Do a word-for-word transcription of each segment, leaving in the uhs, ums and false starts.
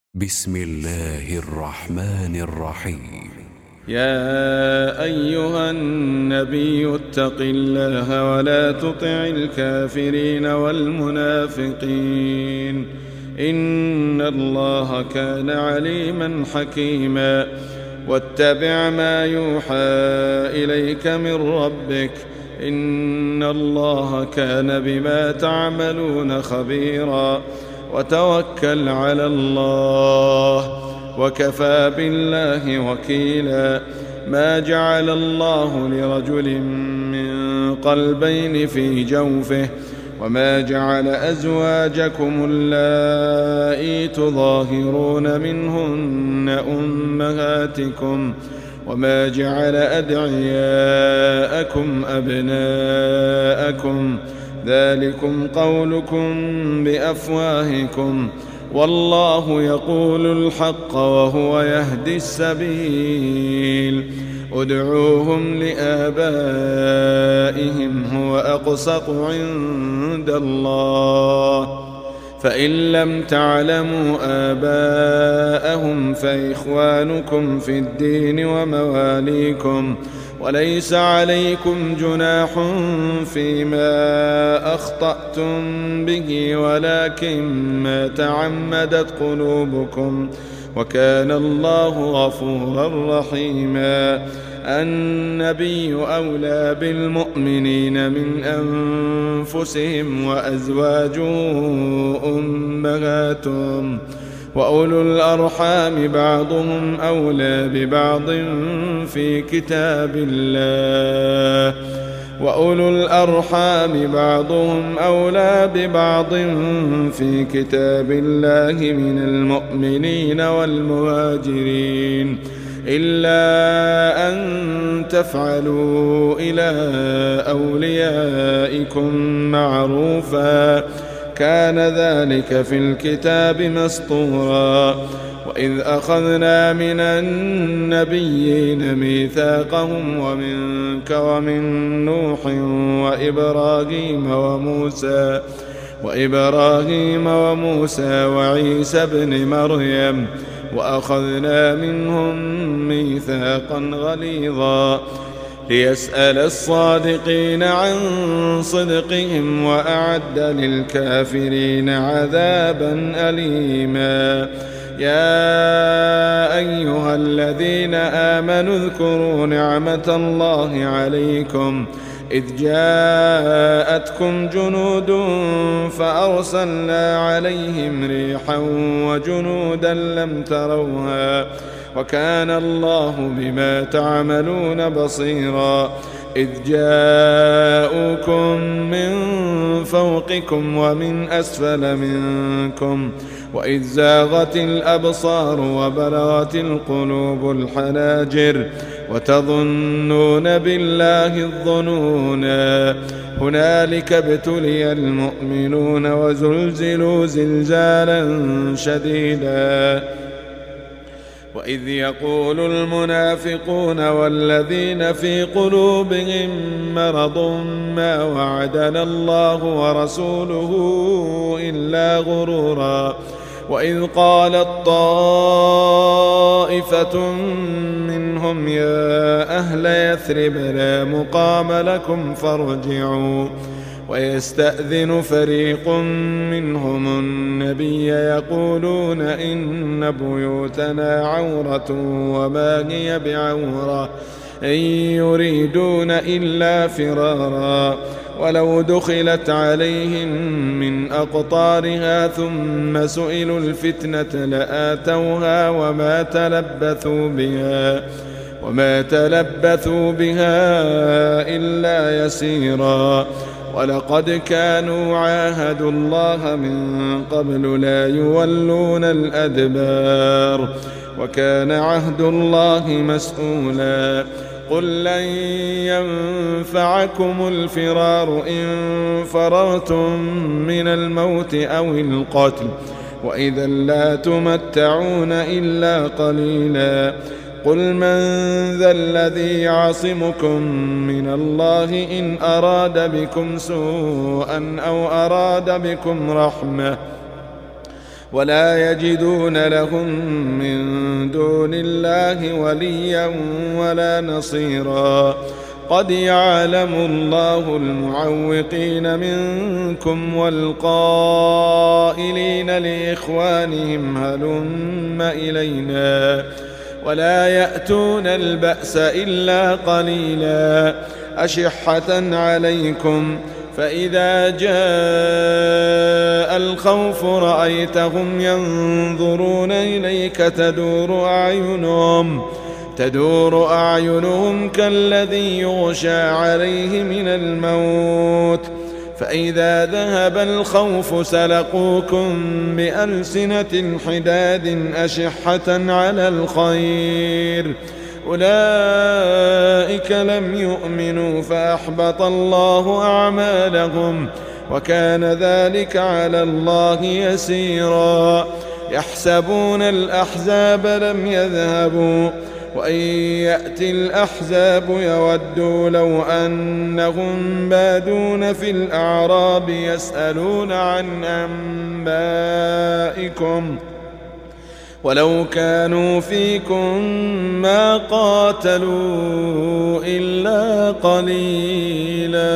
بسم الله الرحمن الرحيم. يا أيها النبي اتق الله ولا تطع الكافرين والمنافقين إن الله كان عليما حكيما. واتبع ما يوحى إليك من ربك إن الله كان بما تعملون خبيرا. وتوكل على الله وكفى بالله وكيلا. ما جعل الله لرجل من قلبين في جوفه وما جعل أزواجكم اللائي تظاهرون منهن أمهاتكم وما جعل أدعياءكم أبناءكم ذلكم قولكم بأفواهكم والله يقول الحق وهو يهدي السبيل. ادعوهم لآبائهم هو أقسط عند الله فإن لم تعلموا آباءهم فإخوانكم في الدين ومواليكم وليس عليكم جناح فيما أخطأتم به ولكن ما تعمدت قلوبكم وكان الله غفورا رحيما. النبي أولى بالمؤمنين من أنفسهم وأزواجه أمهاتهم وأولو الأرحام بعضهم أولى ببعض في كتاب الله وأولو الأرحام بعضهم أولى ببعض في كتاب الله من المؤمنين والمهاجرين إلا أن تفعلوا إلى أوليائكم معروفا كان ذلك في الكتاب مسطورا. وإذ أخذنا من النبيين ميثاقهم ومنك ومن نوح وإبراهيم وموسى وإبراهيم وموسى وعيسى ابن مريم وأخذنا منهم ميثاقا غليظا ليسأل الصادقين عن صدقهم وأعد للكافرين عذابا أليما. يا أيها الذين آمنوا اذكروا نعمة الله عليكم إذ جاءتكم جنود فأرسلنا عليهم ريحا وجنودا لم تروها وكان الله بما تعملون بصيرا. إذ جاءوكم من فوقكم ومن أسفل منكم وإذ زاغت الأبصار وبلغت القلوب الحناجر وتظنون بالله الظنونا. هنالك ابتلي المؤمنون وزلزلوا زلزالا شديدا. وإذ يقول المنافقون والذين في قلوبهم مرض ما وعدنا الله ورسوله إلا غرورا. وإذ قالت طائفة منهم يا أهل يثرب لا مقام لكم فارجعوا ويستأذن فريق منهم النبي يقولون إن بيوتنا عورة وما هي بعورة إن يريدون إلا فرارا ولو دخلت عليهم من أقطارها ثم سئلوا الفتنة لآتوها وما تلبثوا بها وما تلبثوا بها إلا يسيرا. ولقد كانوا عاهدوا الله من قبل لا يولون الأدبار وكان عهد الله مسؤولا. قل لن ينفعكم الفرار إن فررتم من الموت أو القتل وإذا لا تمتعون إلا قليلا. قل من ذا الذي يعصمكم من الله إن أراد بكم سوءا أو أراد بكم رحمة ولا يجدون لهم من دون الله وليا ولا نصيرا قد يعلم الله المعوقين منكم والقائلين لإخوانهم هلم إلينا ولا يأتون البأس إلا قليلا أشحة عليكم فإذا جاء الخوف رأيتهم ينظرون إليك تدور أعينهم تدور أعينهم كالذي يغشى عليه من الموت فإذا ذهب الخوف سلقوكم بألسنة حداد أشحة على الخير أولئك لم يؤمنوا فأحبط الله أعمالهم وكان ذلك على الله يسيرا يحسبون الأحزاب لم يذهبوا وإن يأتي الأحزاب يودوا لو أنهم بادون في الأعراب يسألون عن أنبائكم ولو كانوا فيكم ما قاتلوا إلا قليلا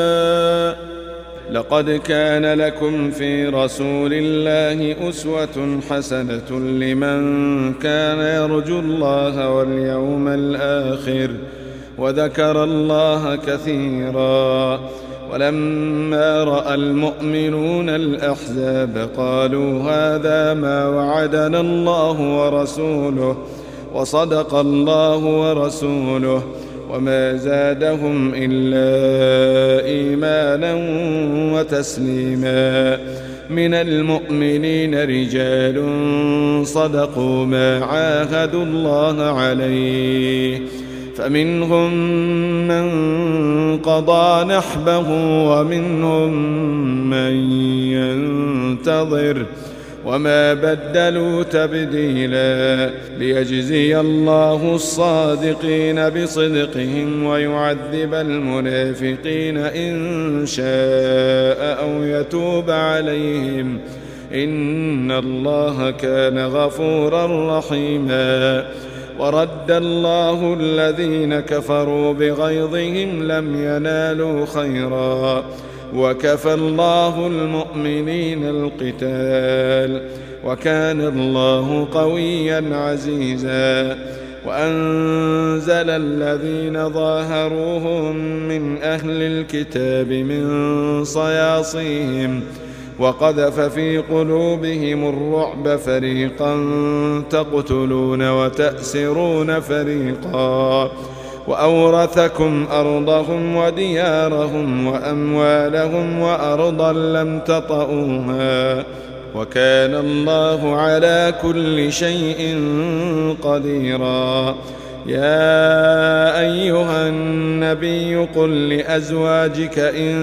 لقد كان لكم في رسول الله أسوة حسنة لمن كان يرجو الله واليوم الآخر وذكر الله كثيرا ولما رأى المؤمنون الأحزاب قالوا هذا ما وعدنا الله ورسوله وصدق الله ورسوله وما زادهم إلا إيمانا وتسليما من المؤمنين رجال صدقوا ما عاهدوا الله عليه فمنهم من قضى نحبه ومنهم من ينتظر وما بدلوا تبديلا ليجزي الله الصادقين بصدقهم ويعذب المنافقين إن شاء أو يتوب عليهم إن الله كان غفورا رحيما ورد الله الذين كفروا بغيظهم لم ينالوا خيرا وكفى الله المؤمنين القتال وكان الله قويا عزيزا وأنزل الذين ظاهروهم من أهل الكتاب من صياصيهم وقذف في قلوبهم الرعب فريقا تقتلون وتأسرون فريقا وأورثكم أرضهم وديارهم وأموالهم وأرضا لم تطئوها وكان الله على كل شيء قديرا يا أيها النبي قل لأزواجك إن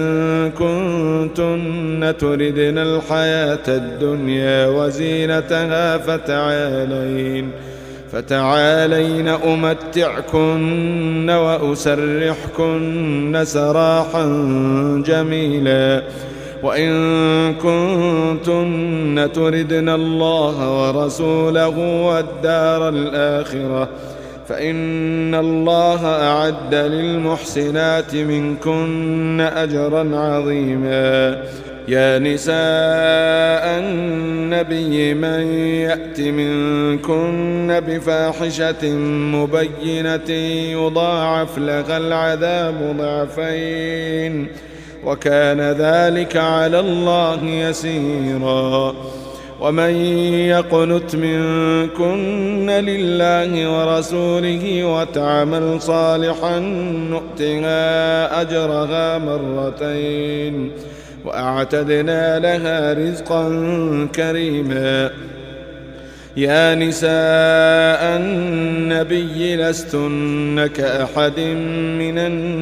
كنتن تردن الحياة الدنيا وزينتها فتعالين فتعالين أمتعكن وأسرحكن سراحا جميلا وإن كنتن تردن الله ورسوله والدار الآخرة فإن الله أعد للمحسنات منكن أجرا عظيما يا نساء النبي من يأت منكن بفاحشة مبينة يضاعف لها العذاب ضعفين وكان ذلك على الله يسيرا ومن يقنت منكن لله ورسوله وتعمل صالحا نؤتها أجرها مرتين وأعتدنا لها رزقا كريما يا نساء النبي لستن كأحد من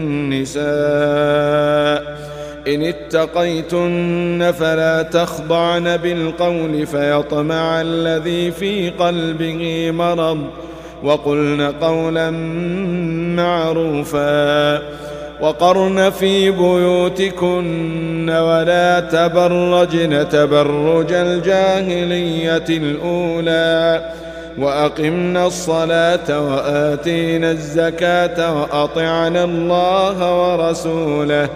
النساء إن اتقيتن فلا تخضعن بالقول فيطمع الذي في قلبه مرض وقلن قولا معروفا وقرن في بيوتكن ولا تبرجن تبرج الجاهلية الأولى وأقمنا الصلاة وآتينا الزكاة وأطعنا الله ورسوله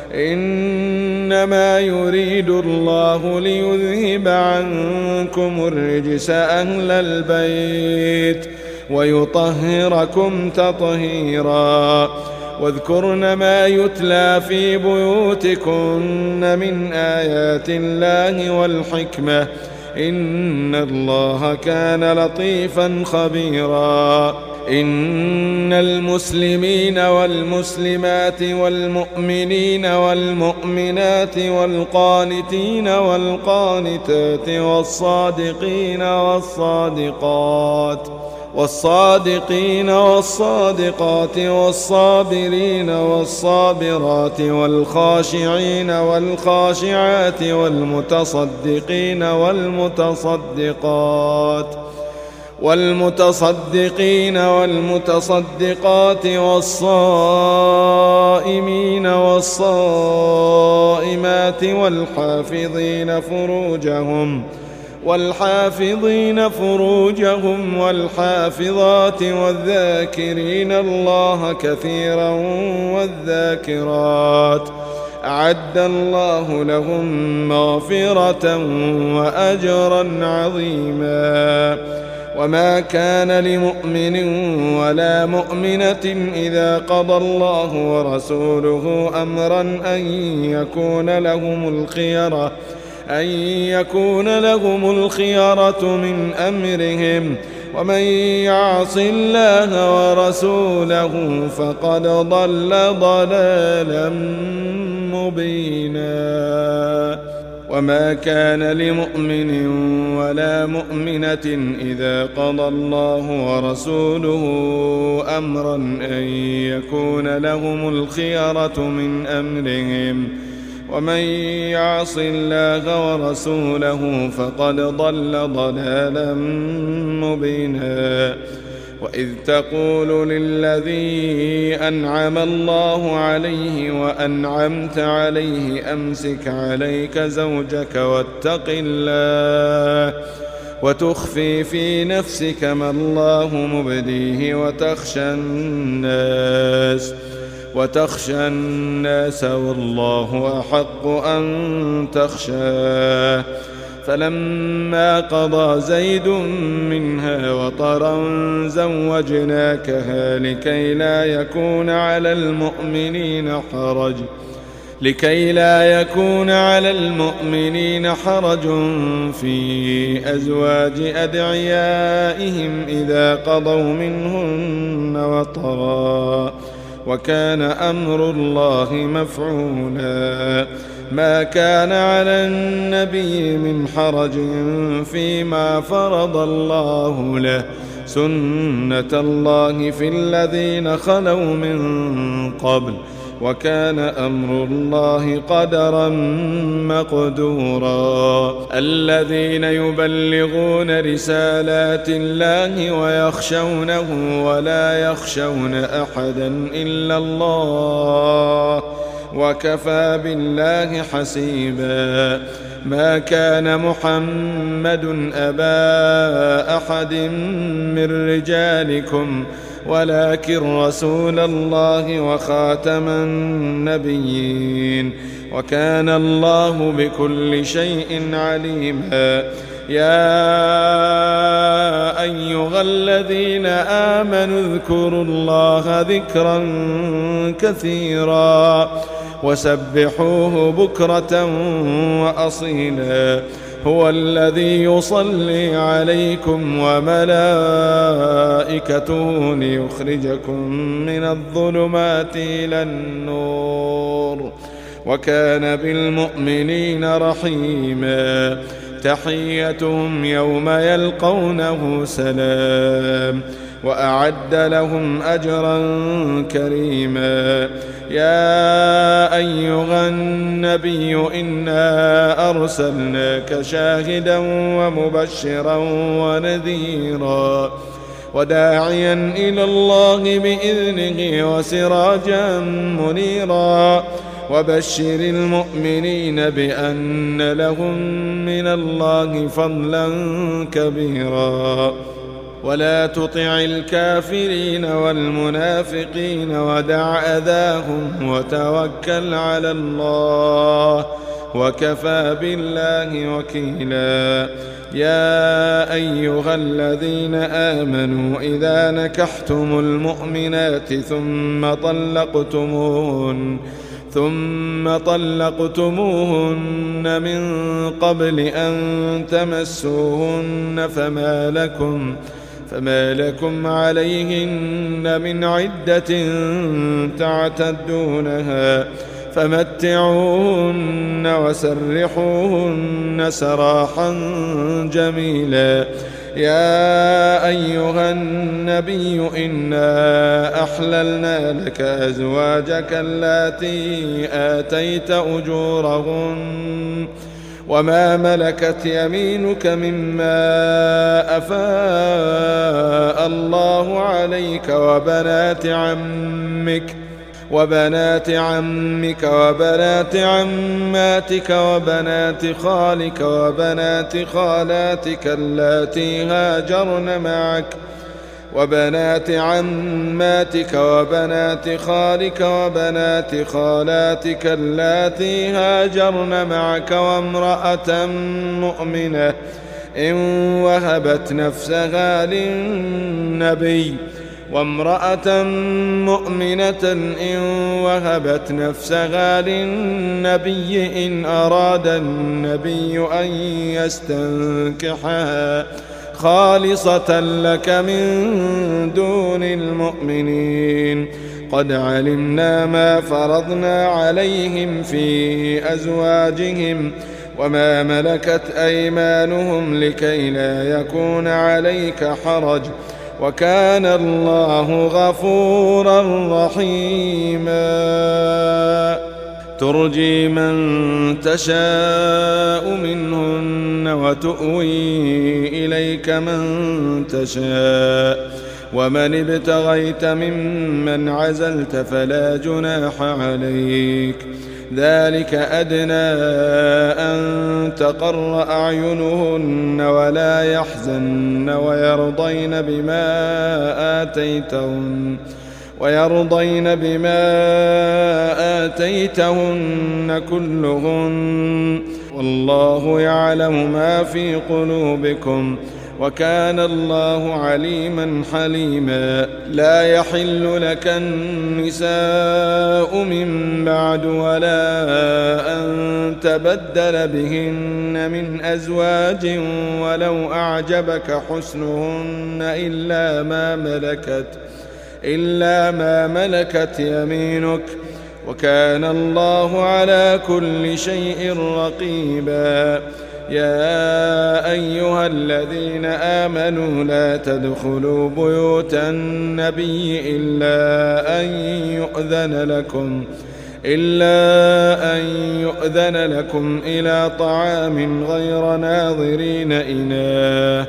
إنما يريد الله ليذهب عنكم الرجس أهل البيت ويطهركم تطهيرا واذكرن ما يتلى في بيوتكن من آيات الله والحكمة إن الله كان لطيفا خبيرا إن المسلمين والمسلمات والمؤمنين والمؤمنات والقانتين والقانتات والصادقين والصادقات والصادقين والصادقات والصابرين والصابرات والخاشعين والخاشعات والمتصدقين والمتصدقات والمتصدقين والمتصدقات والصائمين والصائمات والحافظين فروجهم والحافظين فروجهم والحافظات والذاكرين الله كثيرا والذاكرات أعد الله لهم مغفرة وأجرا عظيما وما كان لمؤمن ولا مؤمنة إذا قضى الله ورسوله أمرا أن يكون لهم الخيرة أن يكون لهم الخيرة من أمرهم ومن يعص الله ورسوله فقد ضل ضلالا مبينا وما كان لمؤمن ولا مؤمنة إذا قضى الله ورسوله أمرا أن يكون لهم الخيرة من أمرهم ومن يعص الله ورسوله فقد ضل ضلالا مبينا وإذ تقول للذي أنعم الله عليه وأنعمت عليه أمسك عليك زوجك واتق الله وتخفي في نفسك ما الله مبديه وتخشى الناس وتخشى الناس والله أحق أن تخشاه فلما قضى زيد منها وطرا زوجناكها لكي لا يكون على المؤمنين حرج لكي لا يكون على المؤمنين حرج في أزواج أدعيائهم إذا قضوا منهن وطرا وكان أمر الله مفعولا ما كان على النبي من حرج فيما فرض الله له سنة الله في الذين خلوا من قبل وكان أمر الله قدرا مقدورا الذين يبلغون رسالات الله ويخشونه ولا يخشون أحدا إلا الله وكفى بالله حسيبا ما كان محمد أبا أحد من رجالكم ولكن رسول الله وخاتم النبيين وكان الله بكل شيء عليما يا أيها الذين آمنوا اذكروا الله ذكرا كثيرا وسبحوه بكرة وأصيلا هو الذي يصلي عليكم وملائكته ليخرجكم من الظلمات إلى النور وكان بالمؤمنين رحيما تحيتهم يوم يلقونه سلام وأعد لهم أجرا كريما يا أيها النبي إنا أرسلناك شاهدا ومبشرا ونذيرا وداعيا إلى الله بإذنه وسراجا منيرا وبشر المؤمنين بأن لهم من الله فضلا كبيرا ولا تطع الكافرين والمنافقين ودع أذاهم وتوكل على الله وكفى بالله وكيلا يا أيها الذين آمنوا إذا نكحتم المؤمنات ثم طلقتموهن ثم طلقتموهن من قبل أن تمسوهن فما لكم فما لكم عليهن من عدة تعتدونها فمتعوهن وسرحوهن سراحا جميلا يا أيها النبي إنا أحللنا لك أزواجك اللاتي آتيت أجورهن وما ملكت يمينك مما أفاء الله عليك وبنات عمك وبنات عمك وبنات عماتك وبنات خالك وبنات خالاتك اللاتي هاجرن معك وبنات عماتك وبنات خالك وبنات خالاتك اللاتي هاجرن معك وامرأة مؤمنة إن وهبت نفسها للنبي وامرأة مؤمنة إن وهبت نفسها للنبي إن أراد النبي أن يستنكحها خالصة لك من دون المؤمنين قد علمنا ما فرضنا عليهم في أزواجهم وما ملكت أيمانهم لكي لا يكون عليك حرج وكان الله غفورا رحيما ترجي من تشاء منهن وتؤوي إليك من تشاء ومن ابتغيت ممن عزلت فلا جناح عليك ذلك أدنى أن تقر أعينهن ولا يحزن ويرضين بما آتيتهن ويرضين بما آتيتهن كلهن والله يعلم ما في قلوبكم وكان الله عليما حليما لا يحل لك النساء من بعد ولا أن تبدل بهن من أزواج ولو أعجبك حسنهن إلا ما ملكت إلا ما ملكت يمينك وكان الله على كل شيء رقيبا يا أيها الذين آمنوا لا تدخلوا بيوت النبي إلا أن يؤذن لكم إلا أن يؤذن لكم إلى طعام غير ناظرين إناه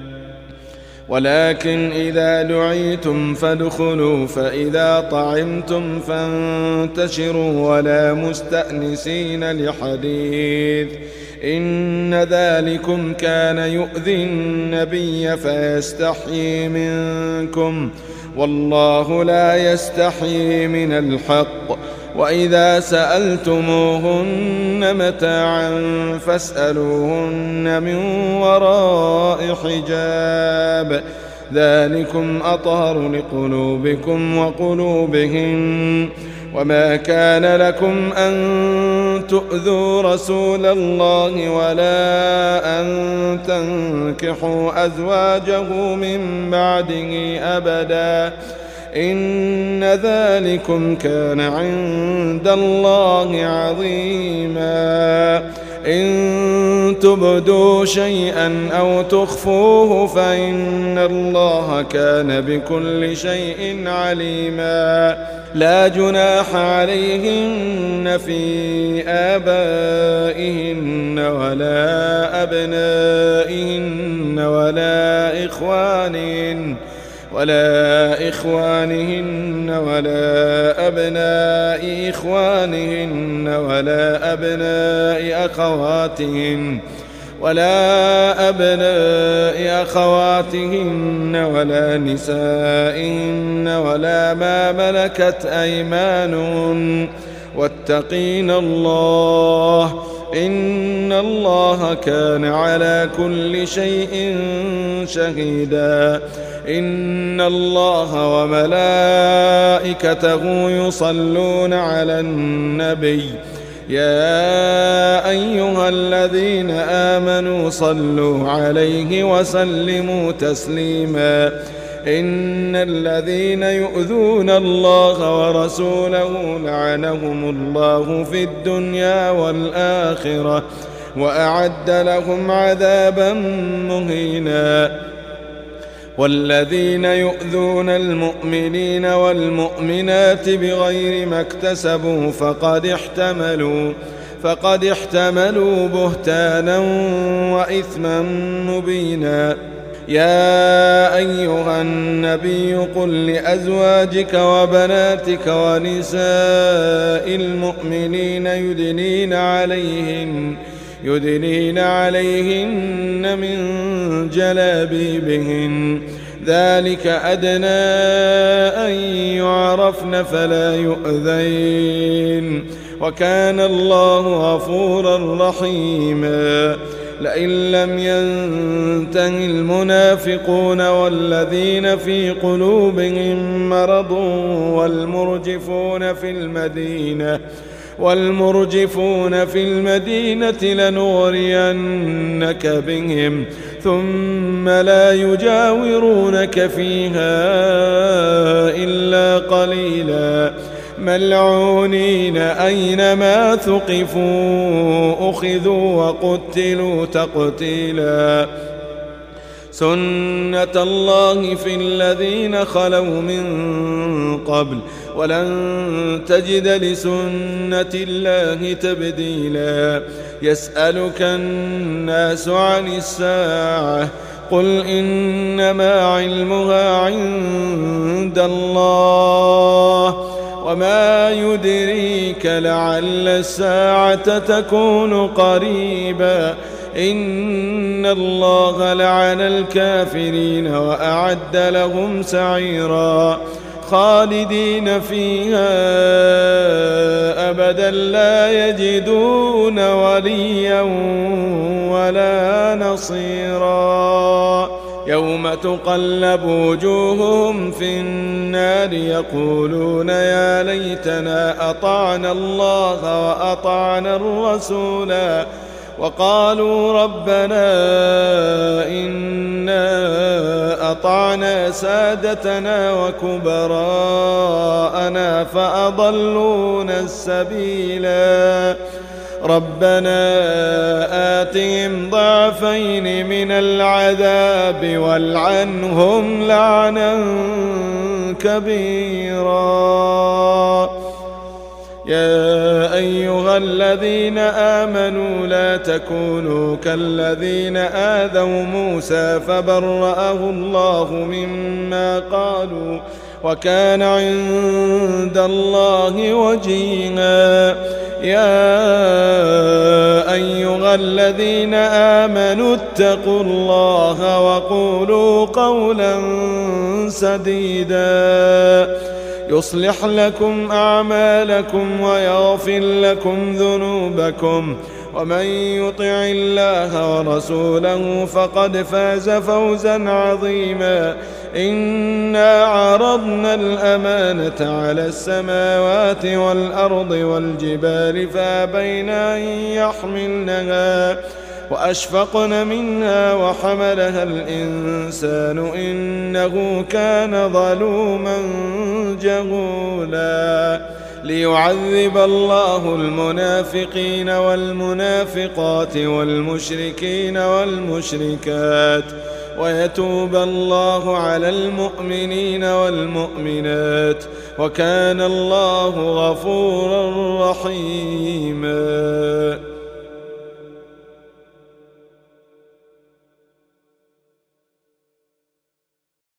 ولكن إذا دعيتم فادخلوا فإذا طعمتم فانتشروا ولا مستأنسين لحديث إن ذلكم كان يؤذي النبي فيستحيي منكم والله لا يستحيي من الحق وإذا سألتموهن متاعا فاسألوهن من وراء حجاب ذلكم أطهر لقلوبكم وقلوبهم وما كان لكم أن تؤذوا رسول الله ولا أن تنكحوا أزواجه من بعده أبدا إن ذلكم كان عند الله عظيما إن تبدوا شيئا أو تخفوه فإن الله كان بكل شيء عليما لا جناح عليهن في آبائهن ولا أبنائهن ولا إخوانهن ولا إخوانهن ولا أبناء إخوانهن ولا أبناء أخواتهن ولا أبناء أخواتهن ولا نسائهن ولا ما ملكت أيمانهن واتقين الله إن الله كان على كل شيء شهيدا إن الله وملائكته يصلون على النبي يا أيها الذين آمنوا صلوا عليه وسلموا تسليما إن الذين يؤذون الله ورسوله لعنهم الله في الدنيا والآخرة وأعد لهم عذابا مهينا والذين يؤذون المؤمنين والمؤمنات بغير ما اكتسبوا فقد احتملوا فقد احتملوا بهتانا وإثما مبينا يا أيها النبي قل لأزواجك وبناتك ونساء المؤمنين يدنين عليهن يدنين عليهن من جلابيبهن ذلك أدنى أن يعرفن فلا يؤذين وكان الله غفورا رحيما لئن لم ينته المنافقون والذين في قلوبهم مرض والمرجفون في المدينة والمرجفون في المدينة لنغرينك بهم ثم لا يجاورونك فيها إلا قليلا ملعونين أينما ثقفوا أخذوا وقتلوا تقتيلا سنة الله في الذين خلوا من قبل ولن تجد لسنة الله تبديلا يسألك الناس عن الساعة قل إنما علمها عند الله وما يدريك لعل الساعة تكون قريبا إن الله لعن الكافرين وأعد لهم سعيرا خالدين فيها أبدا لا يجدون وليا ولا نصيرا يوم تقلب وجوههم في النار يقولون يا ليتنا أطعنا الله وأطعنا الرسولا وقالوا ربنا إنا أطعنا سادتنا وكبراءنا فأضلونا السبيلا ربنا آتهم ضعفين من العذاب والعنهم لعنا كبيرا يا أيها الذين آمنوا لا تكونوا كالذين آذوا موسى فبرأه الله مما قالوا وكان عند الله وجيها يا أيها الذين آمنوا اتقوا الله وقولوا قولا سديدا يصلح لكم أعمالكم ويغفر لكم ذنوبكم ومن يطع الله ورسوله فقد فاز فوزا عظيما إنا عرضنا الأمانة على السماوات والأرض والجبال فأبين أن يحملنها وأشفقن منها وحملها الإنسان إنه كان ظلوما جهولا ليعذب الله المنافقين والمنافقات والمشركين والمشركات ويتوب الله على المؤمنين والمؤمنات وكان الله غفورا رحيما.